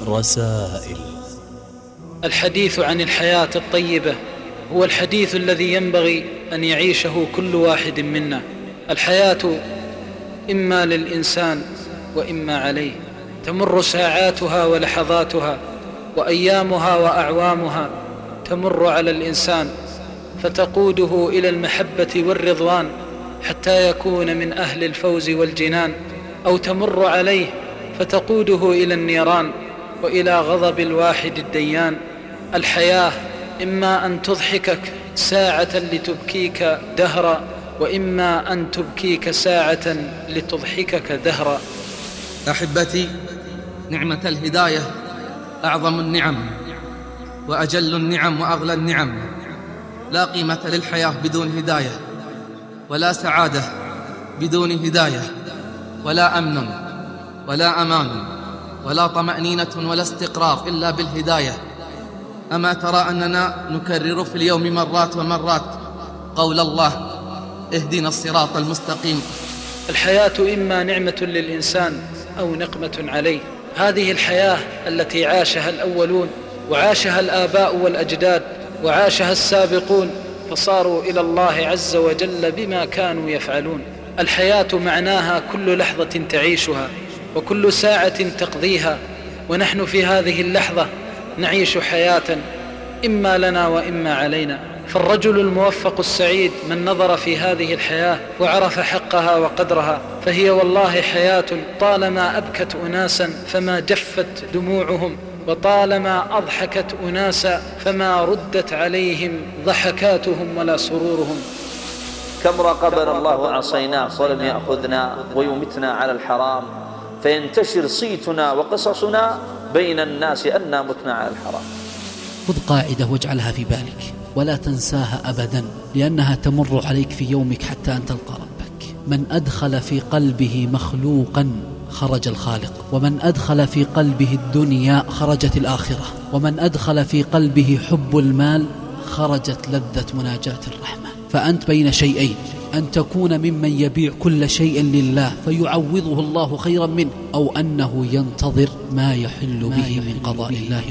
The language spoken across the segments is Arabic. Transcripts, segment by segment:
رسائل. الحديث عن الحياة الطيبة هو الحديث الذي ينبغي أن يعيشه كل واحد منا. الحياة إما للإنسان وإما عليه، تمر ساعاتها ولحظاتها وأيامها وأعوامها تمر على الإنسان فتقوده إلى المحبة والرضوان حتى يكون من أهل الفوز والجنان، أو تمر عليه فتقوده إلى النيران وإلى غضب الواحد الديان. الحياة إما أن تضحكك ساعة لتبكيك دهرا، وإما أن تبكيك ساعة لتضحكك دهرا. أحبتي، نعمة الهداية أعظم النعم وأجل النعم وأغلى النعم. لا قيمة للحياة بدون هداية، ولا سعادة بدون هداية، ولا أمن ولا أمان ولا طمأنينة ولا استقرار إلا بالهداية. أما ترى أننا نكرر في اليوم مرات ومرات قول الله: اهدنا الصراط المستقيم. الحياة إما نعمة للإنسان أو نقمة عليه. هذه الحياة التي عاشها الأولون وعاشها الآباء والأجداد وعاشها السابقون فصاروا إلى الله عز وجل بما كانوا يفعلون. الحياة معناها كل لحظة تعيشها وكل ساعة تقضيها، ونحن في هذه اللحظة نعيش حياة إما لنا وإما علينا. فالرجل الموفق السعيد من نظر في هذه الحياة وعرف حقها وقدرها، فهي والله حياة طالما أبكت أناسا فما جفت دموعهم، وطالما أضحكت أناسا فما ردت عليهم ضحكاتهم ولا سرورهم. كم راقبنا الله وعصيناه ولم يأخذنا ويمتنا على الحرام، فينتشر صيتنا وقصصنا بين الناس أننا متنا على الحرام. خذ قاعدة واجعلها في بالك ولا تنساها أبدا، لأنها تمر عليك في يومك حتى أن تلقى ربك. من أدخل في قلبه مخلوقا خرج الخالق، ومن أدخل في قلبه الدنيا خرجت الآخرة، ومن أدخل في قلبه حب المال خرجت لذة مناجاة الرحمة. فأنت بين شيئين: أن تكون ممن يبيع كل شيء لله فيعوضه الله خيرا منه، أو أنه ينتظر ما يحل به من قضاء الله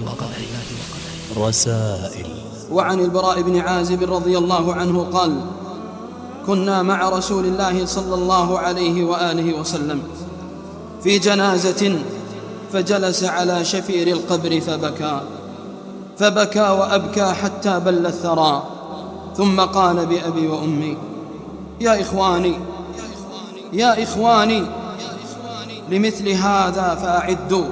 وقدره. رسائل. وعن البراء بن عازب رضي الله عنه قال: كنا مع رسول الله صلى الله عليه وآله وسلم في جنازة، فجلس على شفير القبر فبكى وأبكى حتى بل الثرى، ثم قال بأبي وأمي: يا إخواني لمثل هذا فأعدوا.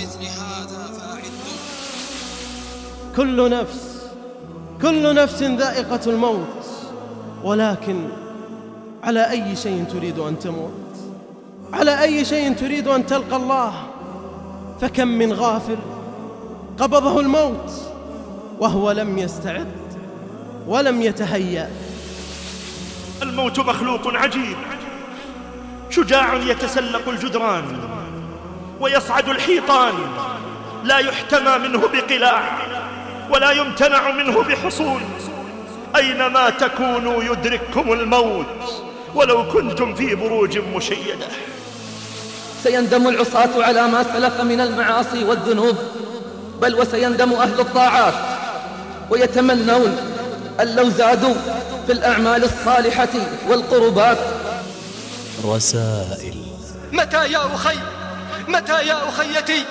كل نفس ذائقة الموت، ولكن على أي شيء تريد أن تموت؟ على أي شيء تريد أن تلقى الله؟ فكم من غافل قبضه الموت وهو لم يستعد ولم يتهيأ. الموت مخلوق عجيب، شجاع يتسلق الجدران ويصعد الحيطان، لا يحتمى منه بقلاع ولا يمتنع منه بحصون. أينما تكونوا يدرككم الموت ولو كنتم في بروج مشيدة. سيندم العصاة على ما سلف من المعاصي والذنوب، بل وسيندم أهل الطاعات ويتمنون أن لو زادوا في الأعمال الصالحة والقربات. رسائل. متى يا أخيتي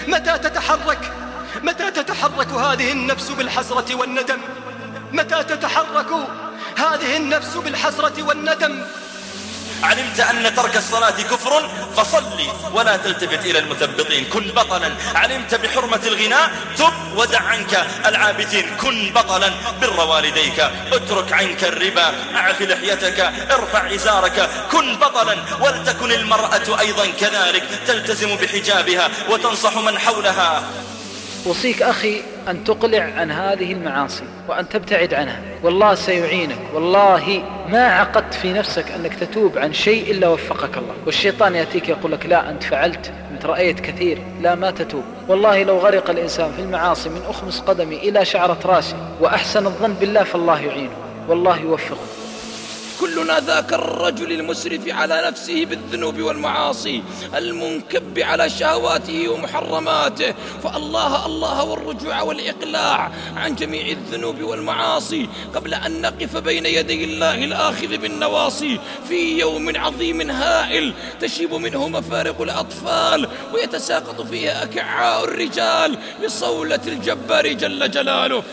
متى تتحرك هذه النفس بالحسرة والندم؟ متى تتحرك هذه النفس بالحسرة والندم؟ علمت أن ترك الصلاة كفر فصلي ولا تلتفت إلى المثبطين، كن بطلا. علمت بحرمة الغناء تب ودع عنك العابثين، كن بطلا. بر والديك، اترك عنك الربا، اعف لحيتك، ارفع إزارك، كن بطلا. ولتكن المرأة أيضا كذلك، تلتزم بحجابها وتنصح من حولها. أوصيك أخي أن تقلع عن هذه المعاصي وأن تبتعد عنها، والله سيعينك. والله ما عقدت في نفسك أنك تتوب عن شيء إلا وفقك الله. والشيطان يأتيك يقول لك: لا أنت فعلت، أنت رأيت كثير، لا ما تتوب. والله لو غرق الإنسان في المعاصي من أخمص قدمي إلى شعرة راسي وأحسن الظن بالله فالله يعينه والله يوفقه. كلنا ذاك الرجل المسرف على نفسه بالذنوب والمعاصي، المنكب على شهواته ومحرماته. فالله الله والرجوع والإقلاع عن جميع الذنوب والمعاصي قبل أن نقف بين يدي الله الآخذ بالنواصي في يوم عظيم هائل تشيب منه مفارق الأطفال ويتساقط فيها أكعاء الرجال بصولة الجبار جل جلاله.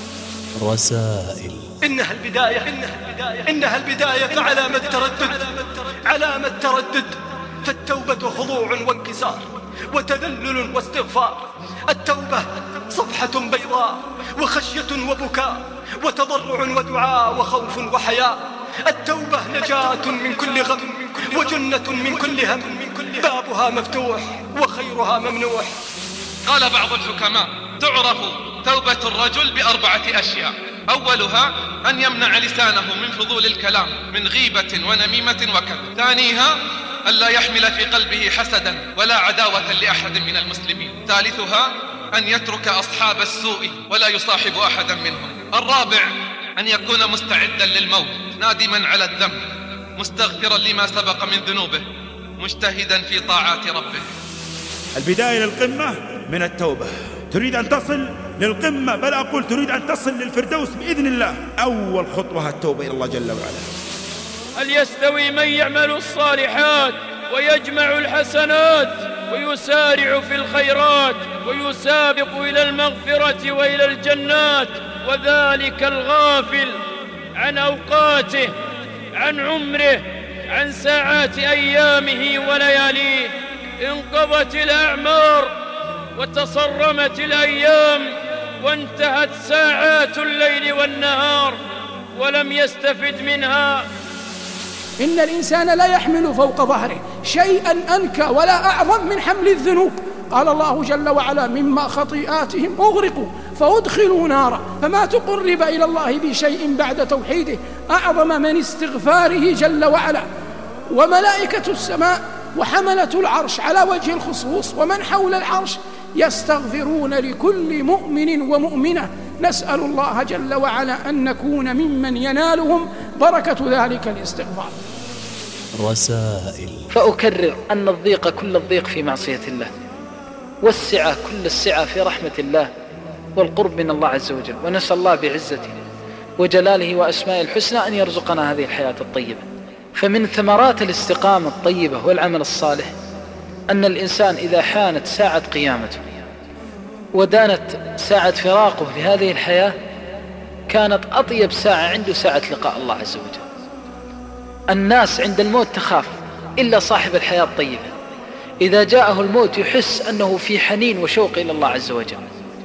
رسائل. إنها البداية علامة التردد فالتوبة خضوع وانكسار وتذلل واستغفار. التوبة صفحة بيضاء وخشية وبكاء وتضرع ودعاء وخوف وحياء. التوبة نجاة من كل غم وجنة من كل هم، بابها مفتوح وخيرها ممنوح. قال بعض الحكماء: تعرف توبة الرجل ب4 أشياء، أولها أن يمنع لسانه من فضول الكلام من غيبة ونميمة وكذب. ثانيها أن لا يحمل في قلبه حسدا ولا عداوة لأحد من المسلمين. ثالثها أن يترك أصحاب السوء ولا يصاحب أحدا منهم. الرابع أن يكون مستعدا للموت نادما على الذنب مستغفرا لما سبق من ذنوبه مجتهدا في طاعات ربه. البداية للقمة من التوبة. تريد أن تصل للقمة، بل أقول تريد أن تصل للفردوس بإذن الله، أول خطوة التوبة إلى الله جل وعلا. هل يستوي من يعمل الصالحات ويجمع الحسنات ويسارع في الخيرات ويسابق إلى المغفرة وإلى الجنات، وذلك الغافل عن أوقاته، عن عمره، عن ساعات أيامه ولياليه؟ انقضت الأعمار وتصرمت الأيام وانتهت ساعات الليل والنهار ولم يستفد منها. إن الإنسان لا يحمل فوق ظهره شيئا أنكى ولا أعظم من حمل الذنوب. قال الله جل وعلا: مما خطيئاتهم أغرقوا فأدخلوا نارا. فما تقرب إلى الله بشيء بعد توحيده أعظم من استغفاره جل وعلا. وملائكة السماء وحملة العرش على وجه الخصوص ومن حول العرش يستغفرون لكل مؤمن ومؤمنة. نسأل الله جل وعلا أن نكون ممن ينالهم بركة ذلك الاستغفار. رسائل. فأكرر أن الضيق كل الضيق في معصية الله، والسعة كل السعة في رحمة الله والقرب من الله عز وجل. ونسأل الله بعزته وجلاله وأسماء الحسنى أن يرزقنا هذه الحياة الطيبة. فمن ثمرات الاستقامة الطيبة والعمل الصالح أن الإنسان إذا حانت ساعة قيامته ودانت ساعة فراقه لهذه الحياة كانت أطيب ساعة عنده ساعة لقاء الله عز وجل. الناس عند الموت تخاف إلا صاحب الحياة الطيبة، إذا جاءه الموت يحس أنه في حنين وشوق إلى الله عز وجل.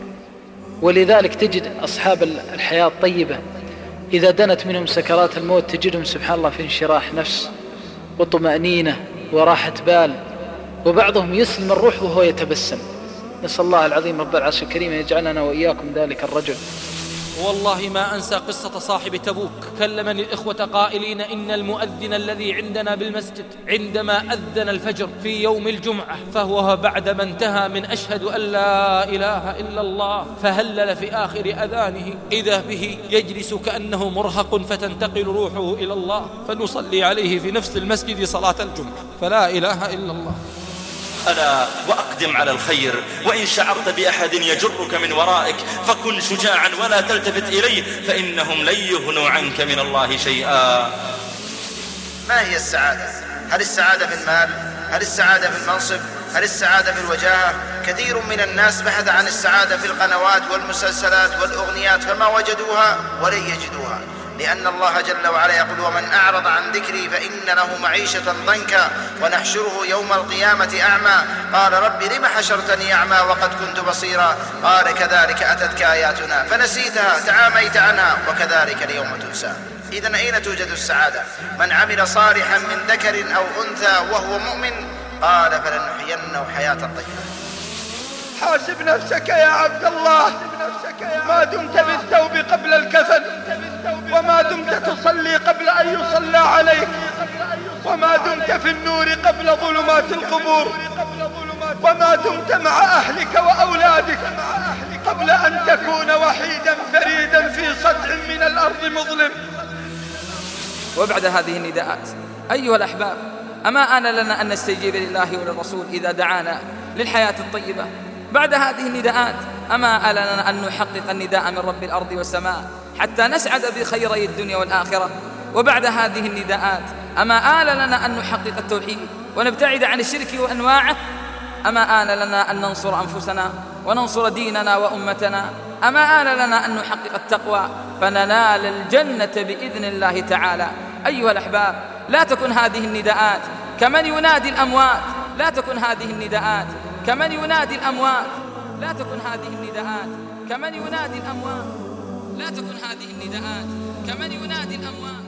ولذلك تجد أصحاب الحياة الطيبة إذا دنت منهم سكرات الموت تجدهم سبحان الله في انشراح نفس وطمأنينة وراحة بال، وبعضهم يسلم الروح وهو يتبسم. نسأل الله العظيم رب العرش الكريم يجعلنا وإياكم ذلك الرجل. والله ما أنسى قصة صاحب تبوك. كلمني الإخوة قائلين: إن المؤذن الذي عندنا بالمسجد عندما أذن الفجر في يوم الجمعة فهو بعدما انتهى من أشهد أن لا إله إلا الله فهلل في آخر أذانه إذا به يجلس كأنه مرهق فتنتقل روحه إلى الله، فنصلي عليه في نفس المسجد صلاة الجمعة. فلا إله إلا الله. ألا وأقدم على الخير، وإن شعرت بأحد يجرك من ورائك فكن شجاعا ولا تلتفت إليه، فإنهم لن يغنوا عنك من الله شيئا. ما هي السعادة؟ هل السعادة في المال؟ هل السعادة في المنصب؟ هل السعادة في الوجاهة؟ كثير من الناس بحث عن السعادة في القنوات والمسلسلات والأغنيات فما وجدوها ولن يجدوها، لأن الله جل وعلا يقول: ومن أعرض عن ذكري فإن له معيشة ضنكا ونحشره يوم القيامة أعمى. قال: رب لم حشرتني أعمى وقد كنت بصيرا؟ قال: كذلك أتتك آياتنا فنسيتها تعاميت عنها وكذلك اليوم تنسى. إذن أين توجد السعادة؟ من عمل صالحا من ذكر أو أنثى وهو مؤمن قال: فلنحيينه حياة طيبة. حاسب نفسك يا عبد الله ما دمت بالثوب قبل الكفن، وما دمت تصلي قبل أن يصلى عليك، وما دمت في النور قبل ظلمات القبور، وما دمت مع أهلك وأولادك قبل أن تكون وحيدا فريدا في صدع من الأرض مظلم. وبعد هذه النداءات أيها الأحباب، أما آن لنا أن نستجيب لله وللرسول إذا دعانا للحياة الطيبة؟ بعد هذه النداءات أما آن لنا أن نحقق النداء من رب الأرض والسماء حتى نسعد بخيري الدنيا والآخرة؟ وبعد هذه النداءات أما آن لنا أن نحقق التوحيد ونبتعد عن الشرك وأنواعه؟ أما آن لنا أن ننصر أنفسنا وننصر ديننا وأمتنا؟ أما آن لنا أن نحقق التقوى فننال الجنة بإذن الله تعالى؟ أيها الأحباب، لا تكن هذه النداءات كمن ينادي الأموات، لا تكن هذه النداءات كمن ينادي الأموات، لا تكن هذه النداءات كمن ينادي الأموات، لا تكن هذه النداءات كمن ينادي الأموات.